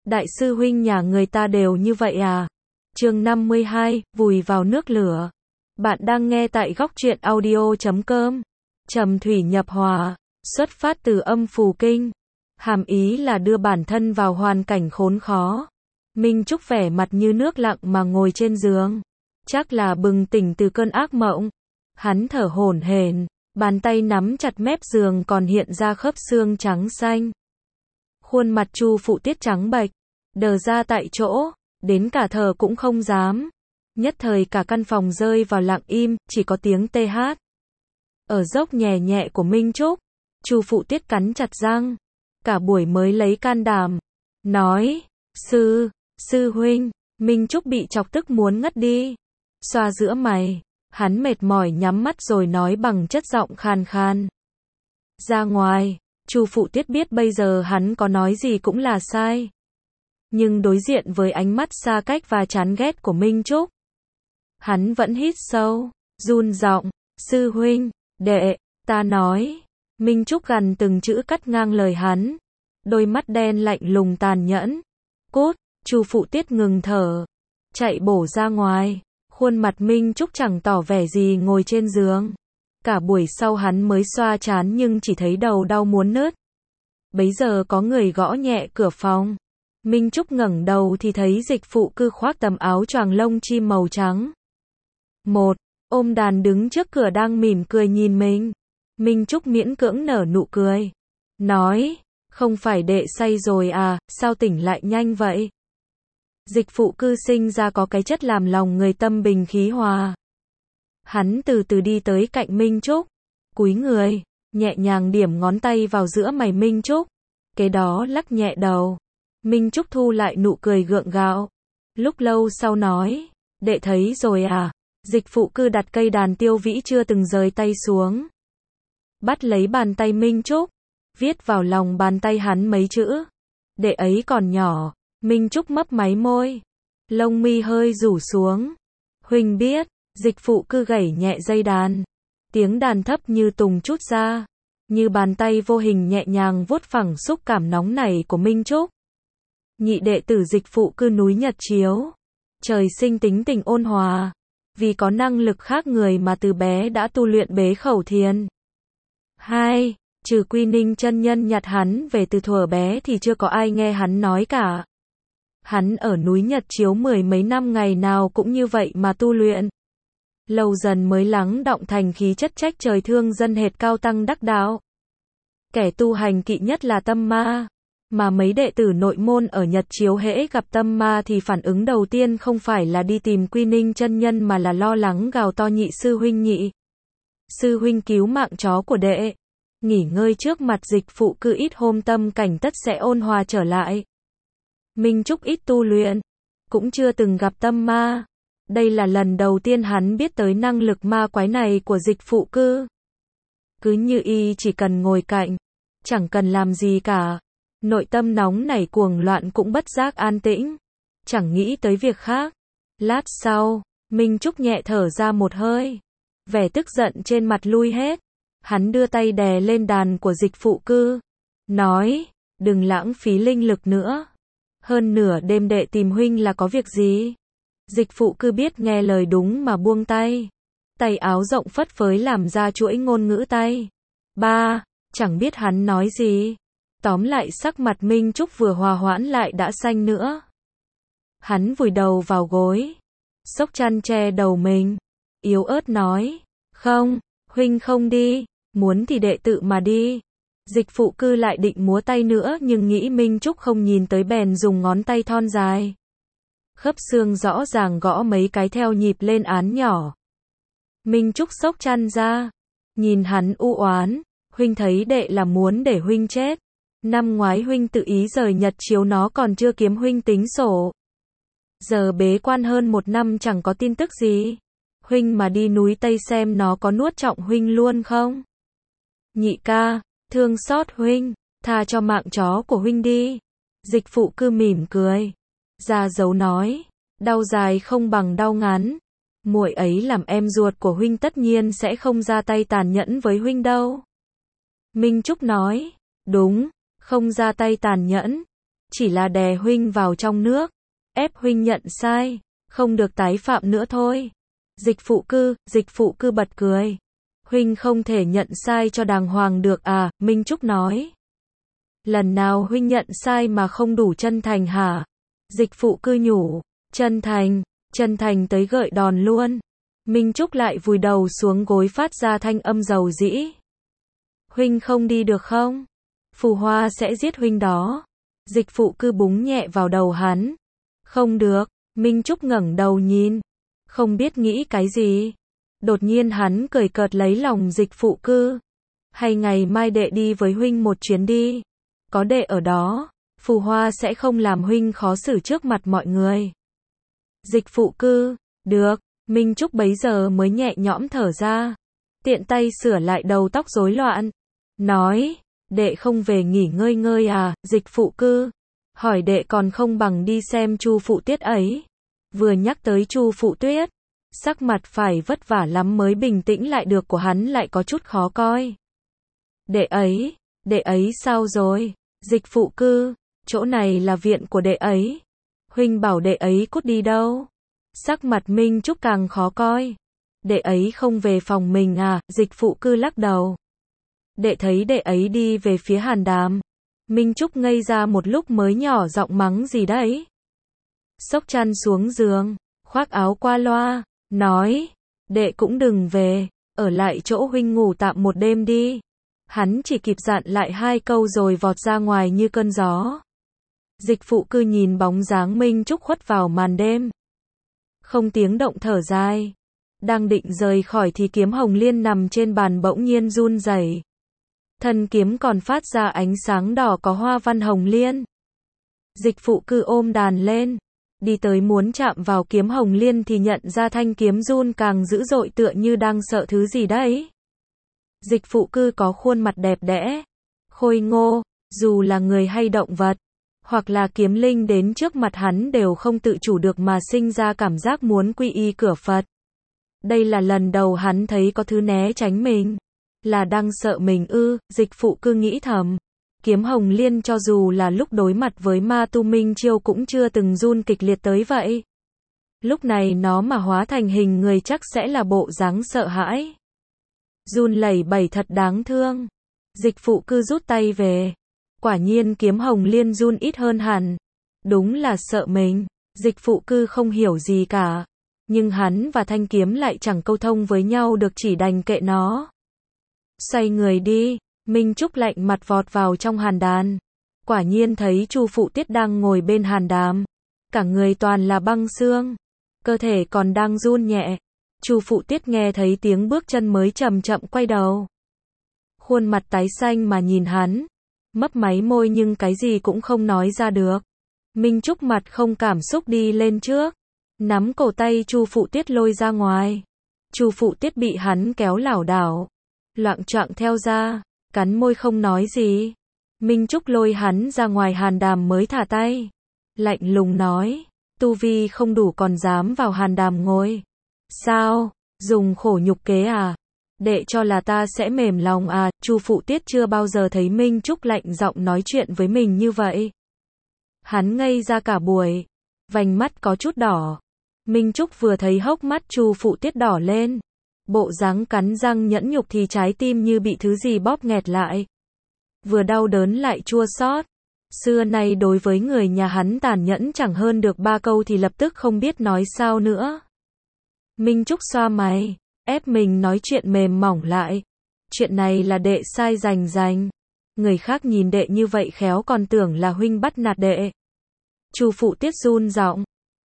Đại sư huynh nhà người ta đều như vậy à? Chương 52, vùi vào nước lửa. Bạn đang nghe tại góc truyện audio.com. Trầm thủy nhập hòa, xuất phát từ âm phù kinh. Hàm ý là đưa bản thân vào hoàn cảnh khốn khó. Minh Trúc vẻ mặt như nước lặng mà ngồi trên giường. Chắc là bừng tỉnh từ cơn ác mộng. Hắn thở hổn hển, bàn tay nắm chặt mép giường còn hiện ra khớp xương trắng xanh. Khuôn mặt Chu Phụ Tiết trắng bệch, đờ ra tại chỗ, đến cả thở cũng không dám. Nhất thời cả căn phòng rơi vào lặng im, chỉ có tiếng tê hát. Ở dốc nhẹ nhẹ của Minh Trúc, Chu Phụ Tiết cắn chặt răng, cả buổi mới lấy can đảm, nói, sư huynh. Minh Trúc bị chọc tức muốn ngất đi, xoa giữa mày, hắn mệt mỏi nhắm mắt rồi nói bằng chất giọng khan khan. Ra ngoài. Chu Phụ Tiết biết bây giờ hắn có nói gì cũng là sai. Nhưng đối diện với ánh mắt xa cách và chán ghét của Minh Trúc, hắn vẫn hít sâu, run giọng, sư huynh, đệ, ta nói. Minh Trúc gằn từng chữ cắt ngang lời hắn, đôi mắt đen lạnh lùng tàn nhẫn. Cút. Chu Phụ Tiết ngừng thở, chạy bổ ra ngoài. Khuôn mặt Minh Trúc chẳng tỏ vẻ gì ngồi trên giường. Cả buổi sau hắn mới xoa trán nhưng chỉ thấy đầu đau muốn nứt. Bấy giờ có người gõ nhẹ cửa phòng. Minh Trúc ngẩng đầu thì thấy Dịch Phụ Cư khoác tấm áo choàng lông chim màu trắng. Ôm đàn đứng trước cửa đang mỉm cười nhìn mình. Minh Trúc miễn cưỡng nở nụ cười, nói, không phải đệ say rồi à, sao tỉnh lại nhanh vậy? Dịch Phụ Cư sinh ra có cái chất làm lòng người tâm bình khí hòa. Hắn từ từ đi tới cạnh Minh Trúc, cúi người, nhẹ nhàng điểm ngón tay vào giữa mày Minh Trúc, kế đó lắc nhẹ đầu. Minh Trúc thu lại nụ cười gượng gạo, lúc lâu sau nói, đệ thấy rồi à? Dịch Phụ Cư đặt cây đàn tiêu vĩ chưa từng rời tay xuống, bắt lấy bàn tay Minh Trúc, viết vào lòng bàn tay hắn mấy chữ, đệ ấy còn nhỏ. Minh Trúc mấp máy môi, lông mi hơi rủ xuống. Huynh biết. Dịch Phụ Cư gảy nhẹ dây đàn, tiếng đàn thấp như tùng trút ra, như bàn tay vô hình nhẹ nhàng vuốt phẳng xúc cảm nóng nảy của Minh Trúc. Nhị đệ tử Dịch Phụ Cư núi Nhật Chiếu, trời sinh tính tình ôn hòa, vì có năng lực khác người mà từ bé đã tu luyện bế khẩu thiền. Trừ Quy Ninh chân nhân nhặt hắn về từ thuở bé thì chưa có ai nghe hắn nói cả. Hắn ở núi Nhật Chiếu 10 mấy năm ngày nào cũng như vậy mà tu luyện. Lâu dần mới lắng đọng thành khí chất trách trời thương dân hệt cao tăng đắc đạo. Kẻ tu hành kỵ nhất là tâm ma, mà mấy đệ tử nội môn ở Nhật Chiếu hễ gặp tâm ma thì phản ứng đầu tiên không phải là đi tìm Quy Ninh chân nhân mà là lo lắng gào to nhị sư huynh cứu mạng chó của đệ. Nghỉ ngơi trước mặt Dịch Phụ Cư ít hôm tâm cảnh tất sẽ ôn hòa trở lại. Minh Trúc ít tu luyện, cũng chưa từng gặp tâm ma. Đây là lần đầu tiên hắn biết tới năng lực ma quái này của Dịch Phụ Cư. Cứ như y chỉ cần ngồi cạnh, chẳng cần làm gì cả, nội tâm nóng nảy cuồng loạn cũng bất giác an tĩnh, chẳng nghĩ tới việc khác. Lát sau, Minh Trúc nhẹ thở ra một hơi, vẻ tức giận trên mặt lui hết. Hắn đưa tay đè lên đàn của Dịch Phụ Cư, nói, đừng lãng phí linh lực nữa. Hơn nửa đêm đệ tìm huynh là có việc gì? Dịch Phụ Cư biết nghe lời đúng mà buông tay. Tay áo rộng phất phới làm ra chuỗi ngôn ngữ tay. Chẳng biết hắn nói gì. Tóm lại sắc mặt Minh Trúc vừa hòa hoãn lại đã xanh nữa. Hắn vùi đầu vào gối, xốc chăn che đầu mình, yếu ớt nói, không, huynh không đi, muốn thì đệ tự mà đi. Dịch Phụ Cư lại định múa tay nữa nhưng nghĩ Minh Trúc không nhìn tới bèn dùng ngón tay thon dài, khớp xương rõ ràng gõ mấy cái theo nhịp lên án nhỏ. Minh Trúc xốc chăn ra, nhìn hắn u oán, huynh thấy đệ là muốn để huynh chết. Năm ngoái huynh tự ý rời Nhật Chiếu nó còn chưa kiếm huynh tính sổ. Giờ bế quan hơn 1 năm chẳng có tin tức gì. Huynh mà đi núi Tây xem nó có nuốt trọng huynh luôn không? Nhị ca, thương xót huynh, tha cho mạng chó của huynh đi. Dịch Phụ Cư mỉm cười, ra dấu nói, đau dài không bằng đau ngắn. Muội ấy làm em ruột của huynh tất nhiên sẽ không ra tay tàn nhẫn với huynh đâu. Minh Trúc nói, đúng, không ra tay tàn nhẫn. chỉ là đè huynh vào trong nước, ép huynh nhận sai, không được tái phạm nữa thôi. Dịch phụ cư bật cười. Huynh không thể nhận sai cho đàng hoàng được à, Minh Trúc nói. Lần nào huynh nhận sai mà không đủ chân thành hả? Dịch phụ cư nhủ, chân thành tới gợi đòn luôn. Minh Trúc lại vùi đầu xuống gối phát ra thanh âm dầu dĩ. Huynh không đi được không? Phù Hoa sẽ giết huynh đó. Dịch phụ cư búng nhẹ vào đầu hắn. Không được, Minh Trúc ngẩng đầu nhìn. Không biết nghĩ cái gì. Đột nhiên hắn cười cợt lấy lòng dịch phụ cư. Hay ngày mai đệ đi với huynh một chuyến đi. Có đệ ở đó, Phù Hoa sẽ không làm huynh khó xử trước mặt mọi người. Dịch phụ cư, được, Minh Trúc bấy giờ mới nhẹ nhõm thở ra. Tiện tay sửa lại đầu tóc rối loạn. Nói, đệ không về nghỉ ngơi à, dịch phụ cư. Hỏi đệ còn không bằng đi xem Chu Phụ Tiết ấy. Vừa nhắc tới Chu Phụ Tuyết, sắc mặt phải vất vả lắm mới bình tĩnh lại được của hắn lại có chút khó coi. Đệ ấy sao rồi? Dịch phụ cư, chỗ này là viện của đệ ấy. Huynh bảo đệ ấy cút đi đâu? Sắc mặt Minh Trúc càng khó coi. Đệ ấy không về phòng mình à? Dịch phụ cư lắc đầu. Đệ thấy đệ ấy đi về phía Hàn Đàm. Minh Trúc ngây ra một lúc mới nhỏ giọng mắng gì đấy. Xốc chăn xuống giường, khoác áo qua loa, nói, đệ cũng đừng về, ở lại chỗ huynh ngủ tạm một đêm đi. Hắn chỉ kịp dặn lại 2 câu rồi vọt ra ngoài như cơn gió. Dịch phụ cư nhìn bóng dáng Minh Trúc khuất vào màn đêm. Không tiếng động thở dài. Đang định rời khỏi thì kiếm hồng liên nằm trên bàn bỗng nhiên run rẩy. Thân kiếm còn phát ra ánh sáng đỏ có hoa văn hồng liên. Dịch phụ cư ôm đàn lên. Đi tới muốn chạm vào kiếm hồng liên thì nhận ra thanh kiếm run càng dữ dội tựa như đang sợ thứ gì đấy. Dịch phụ cư có khuôn mặt đẹp đẽ, khôi ngô, dù là người hay động vật, hoặc là kiếm linh đến trước mặt hắn đều không tự chủ được mà sinh ra cảm giác muốn quy y cửa Phật. Đây là lần đầu hắn thấy có thứ né tránh mình. Là đang sợ mình ư, dịch phụ cư nghĩ thầm. Kiếm hồng liên cho dù là lúc đối mặt với ma tu Minh Chiêu cũng chưa từng run kịch liệt tới vậy. Lúc này nó mà hóa thành hình người chắc sẽ là bộ dáng sợ hãi. Run lẩy bẩy thật đáng thương. Dịch phụ cư rút tay về. Quả nhiên kiếm hồng liên run ít hơn hẳn. Đúng là sợ mình. Dịch phụ cư không hiểu gì cả. Nhưng hắn và thanh kiếm lại chẳng câu thông với nhau được, chỉ đành kệ nó. Xoay người đi. Minh Trúc lạnh mặt vọt vào trong hàn đàn. Quả nhiên thấy Chu Phụ Tiết đang ngồi bên hàn đàm. Cả người toàn là băng xương. Cơ thể còn đang run nhẹ. Chu Phụ Tiết nghe thấy tiếng bước chân mới chậm chậm quay đầu. Khuôn mặt tái xanh mà nhìn hắn. Mấp máy môi nhưng cái gì cũng không nói ra được. Minh Trúc mặt không cảm xúc đi lên trước. Nắm cổ tay Chu Phụ Tiết lôi ra ngoài. Chu Phụ Tiết bị hắn kéo lảo đảo. Loạng choạng theo ra. Cắn môi không nói gì. Minh Trúc lôi hắn ra ngoài hàn đàm mới thả tay. Lạnh lùng nói. Tu vi không đủ còn dám vào hàn đàm ngồi. Sao? Dùng khổ nhục kế à? Đệ cho là ta sẽ mềm lòng à? Chu Phụ Tiết chưa bao giờ thấy Minh Trúc lạnh giọng nói chuyện với mình như vậy. Hắn ngây ra cả buổi. Vành mắt có chút đỏ. Minh Trúc vừa thấy hốc mắt Chu Phụ Tiết đỏ lên. Bộ dáng cắn răng nhẫn nhục thì trái tim như bị thứ gì bóp nghẹt lại. Vừa đau đớn lại chua xót. Xưa nay đối với người nhà hắn tàn nhẫn chẳng hơn được 3 câu thì lập tức không biết nói sao nữa. Minh Trúc xoa mày, ép mình nói chuyện mềm mỏng lại. Chuyện này là đệ sai rành. Người khác nhìn đệ như vậy khéo còn tưởng là huynh bắt nạt đệ. Chu Phụ Tiết run giọng.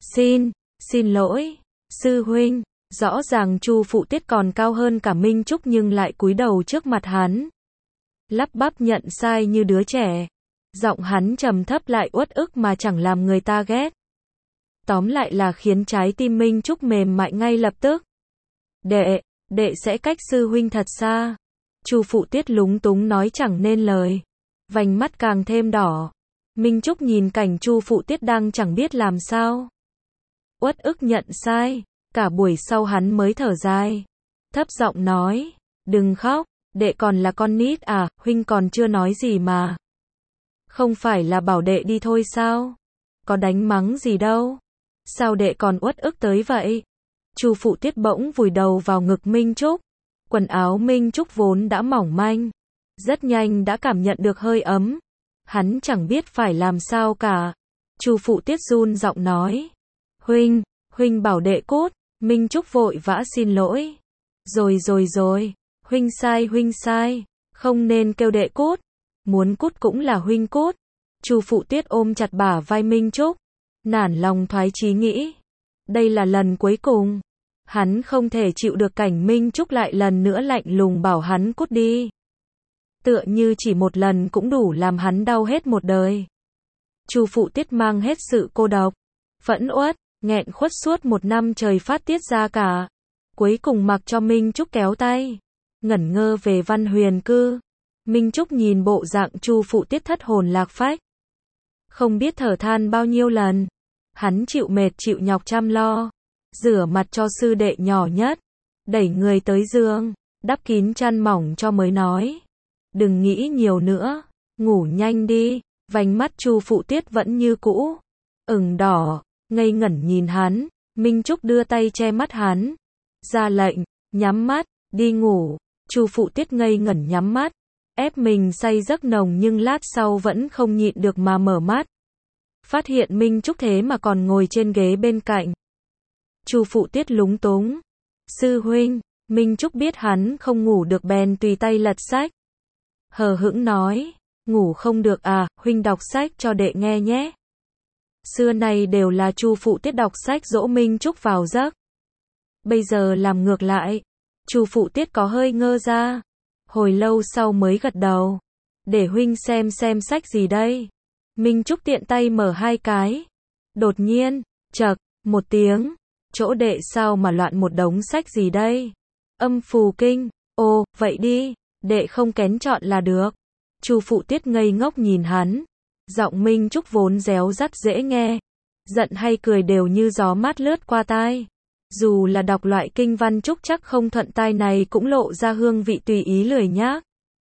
Xin lỗi, sư huynh. Rõ ràng Chu Phụ Tiết còn cao hơn cả Minh Trúc nhưng lại cúi đầu trước mặt hắn. Lắp bắp nhận sai như đứa trẻ. Giọng hắn trầm thấp lại uất ức mà chẳng làm người ta ghét. Tóm lại là khiến trái tim Minh Trúc mềm mại ngay lập tức. Đệ sẽ cách sư huynh thật xa. Chu Phụ Tiết lúng túng nói chẳng nên lời. Vành mắt càng thêm đỏ. Minh Trúc nhìn cảnh Chu Phụ Tiết đang chẳng biết làm sao. Uất ức nhận sai. Cả buổi sau hắn mới thở dài. Thấp giọng nói. Đừng khóc. Đệ còn là con nít à, huynh còn chưa nói gì mà. Không phải là bảo đệ đi thôi sao? Có đánh mắng gì đâu. Sao đệ còn uất ức tới vậy? Chu Phụ Tiết bỗng vùi đầu vào ngực Minh Trúc. Quần áo Minh Trúc vốn đã mỏng manh, rất nhanh đã cảm nhận được hơi ấm. Hắn chẳng biết phải làm sao cả. Chu Phụ Tiết run giọng nói. Huynh bảo đệ cút. Minh Trúc vội vã xin lỗi. Rồi, huynh sai, không nên kêu đệ cút. Muốn cút cũng là huynh cút. Chu Phụ Tiết ôm chặt bả vai Minh Trúc, nản lòng thoái chí nghĩ. Đây là lần cuối cùng. Hắn không thể chịu được cảnh Minh Trúc lại lần nữa lạnh lùng bảo hắn cút đi. Tựa như chỉ một lần cũng đủ làm hắn đau hết một đời. Chu Phụ Tiết mang hết sự cô độc, phẫn uất, nghẹn khuất suốt một năm trời phát tiết ra cả. Cuối cùng mặc cho Minh Trúc kéo tay, ngẩn ngơ về Văn Huyền Cư. Minh Trúc nhìn bộ dạng Chu Phụ Tiết thất hồn lạc phách, không biết thở than bao nhiêu lần. Hắn chịu mệt chịu nhọc chăm lo, rửa mặt cho sư đệ nhỏ nhất, đẩy người tới giường, đắp kín chăn mỏng cho mới nói. Đừng nghĩ nhiều nữa, ngủ nhanh đi. Vành mắt Chu Phụ Tiết vẫn như cũ, ửng đỏ, ngây ngẩn nhìn hắn. Minh Trúc đưa tay che mắt hắn, ra lệnh, nhắm mắt, đi ngủ. Chu Phụ Tiết ngây ngẩn nhắm mắt, ép mình say giấc nồng nhưng lát sau vẫn không nhịn được mà mở mắt. Phát hiện Minh Trúc thế mà còn ngồi trên ghế bên cạnh. Chu Phụ Tiết lúng túng. Sư huynh. Minh Trúc biết hắn không ngủ được bèn tùy tay lật sách. Hờ hững nói. Ngủ không được à, huynh đọc sách cho đệ nghe nhé. Xưa nay đều là Chu Phụ Tiết đọc sách dỗ Minh Trúc vào giấc. Bây giờ làm ngược lại. Chu Phụ Tiết có hơi ngơ ra. Hồi lâu sau mới gật đầu. Để huynh xem sách gì đây. Minh Trúc tiện tay mở hai cái. Đột nhiên, chậc, một tiếng. Chỗ đệ sao mà loạn một đống sách gì đây? Âm phù kinh. Ồ, vậy đi, đệ không kén chọn là được. Chu Phụ Tiết ngây ngốc nhìn hắn. Giọng Minh Trúc vốn réo rắt dễ nghe, giận hay cười đều như gió mát lướt qua tai. Dù là đọc loại kinh văn trúc chắc không thuận tai này cũng lộ ra hương vị tùy ý lười nhác.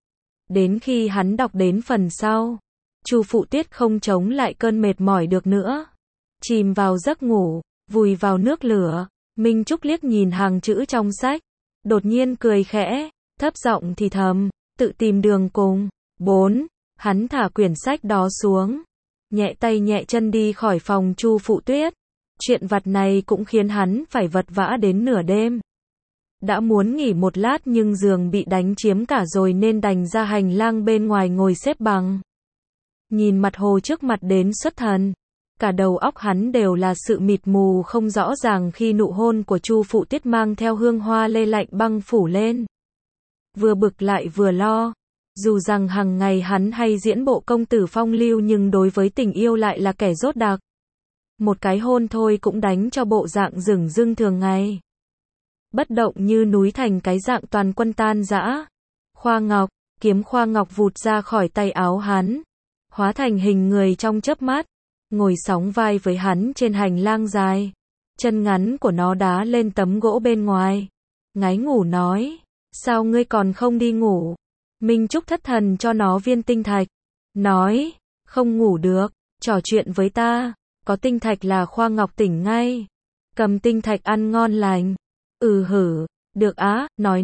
Đến khi hắn đọc đến phần sau, Chu Phụ Tiết không chống lại cơn mệt mỏi được nữa, chìm vào giấc ngủ, vùi vào nước lửa. Minh Trúc liếc nhìn hàng chữ trong sách, đột nhiên cười khẽ, thấp giọng thì thầm, tự tìm đường cùng. 4. Hắn thả quyển sách đó xuống, nhẹ tay nhẹ chân đi khỏi phòng Chu Phụ Tiết. Chuyện vặt này cũng khiến hắn phải vật vã đến nửa đêm. Đã muốn nghỉ một lát nhưng giường bị đánh chiếm cả rồi nên đành ra hành lang bên ngoài ngồi xếp bằng. Nhìn mặt hồ trước mặt đến xuất thần. Cả đầu óc hắn đều là sự mịt mù không rõ ràng khi nụ hôn của Chu Phụ Tiết mang theo hương hoa lê lạnh băng phủ lên. Vừa bực lại vừa lo. Dù rằng hằng ngày hắn hay diễn bộ công tử phong lưu nhưng đối với tình yêu lại là kẻ dốt đặc. Một cái hôn thôi cũng đánh cho bộ dạng dửng dưng thường ngày. Bất động như núi thành cái dạng toàn quân tan rã. Khoa ngọc, kiếm khoa ngọc vụt ra khỏi tay áo hắn, hóa thành hình người trong chớp mắt, ngồi sóng vai với hắn trên hành lang dài. Chân ngắn của nó đá lên tấm gỗ bên ngoài. Ngái ngủ nói, sao ngươi còn không đi ngủ? Minh Trúc thất thần cho nó viên tinh thạch. Nói, không ngủ được, trò chuyện với ta. Có tinh thạch là khoa ngọc tỉnh ngay. Cầm tinh thạch ăn ngon lành. Hử, được á, nói.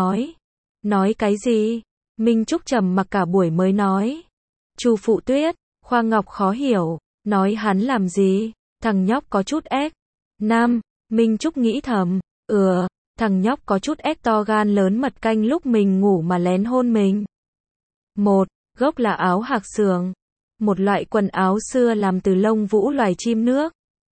Nói cái gì? Minh Trúc trầm mặc cả buổi mới nói. Chu Phụ Tiết, khoa ngọc khó hiểu, nói hắn làm gì? Thằng nhóc có chút ếch. Nam, Minh Trúc nghĩ thầm, thằng nhóc có chút ếch to gan lớn mật canh lúc mình ngủ mà lén hôn mình. 1. Gốc là áo hạc sườn, một loại quần áo xưa làm từ lông vũ loài chim nước.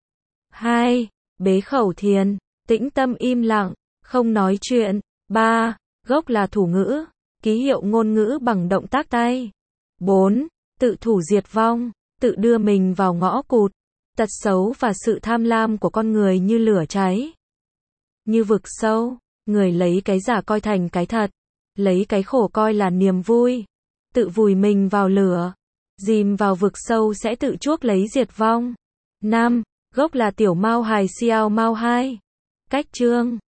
2. Bế khẩu thiền, tĩnh tâm im lặng, không nói chuyện. 3. Gốc là thủ ngữ, ký hiệu ngôn ngữ bằng động tác tay. 4. Tự thủ diệt vong, tự đưa mình vào ngõ cụt. Tật xấu và sự tham lam của con người như lửa cháy, như vực sâu, người lấy cái giả coi thành cái thật, lấy cái khổ coi là niềm vui, tự vùi mình vào lửa, dìm vào vực sâu sẽ tự chuốc lấy diệt vong. 5. Gốc là tiểu mao hài xiao mao hai. Cách chương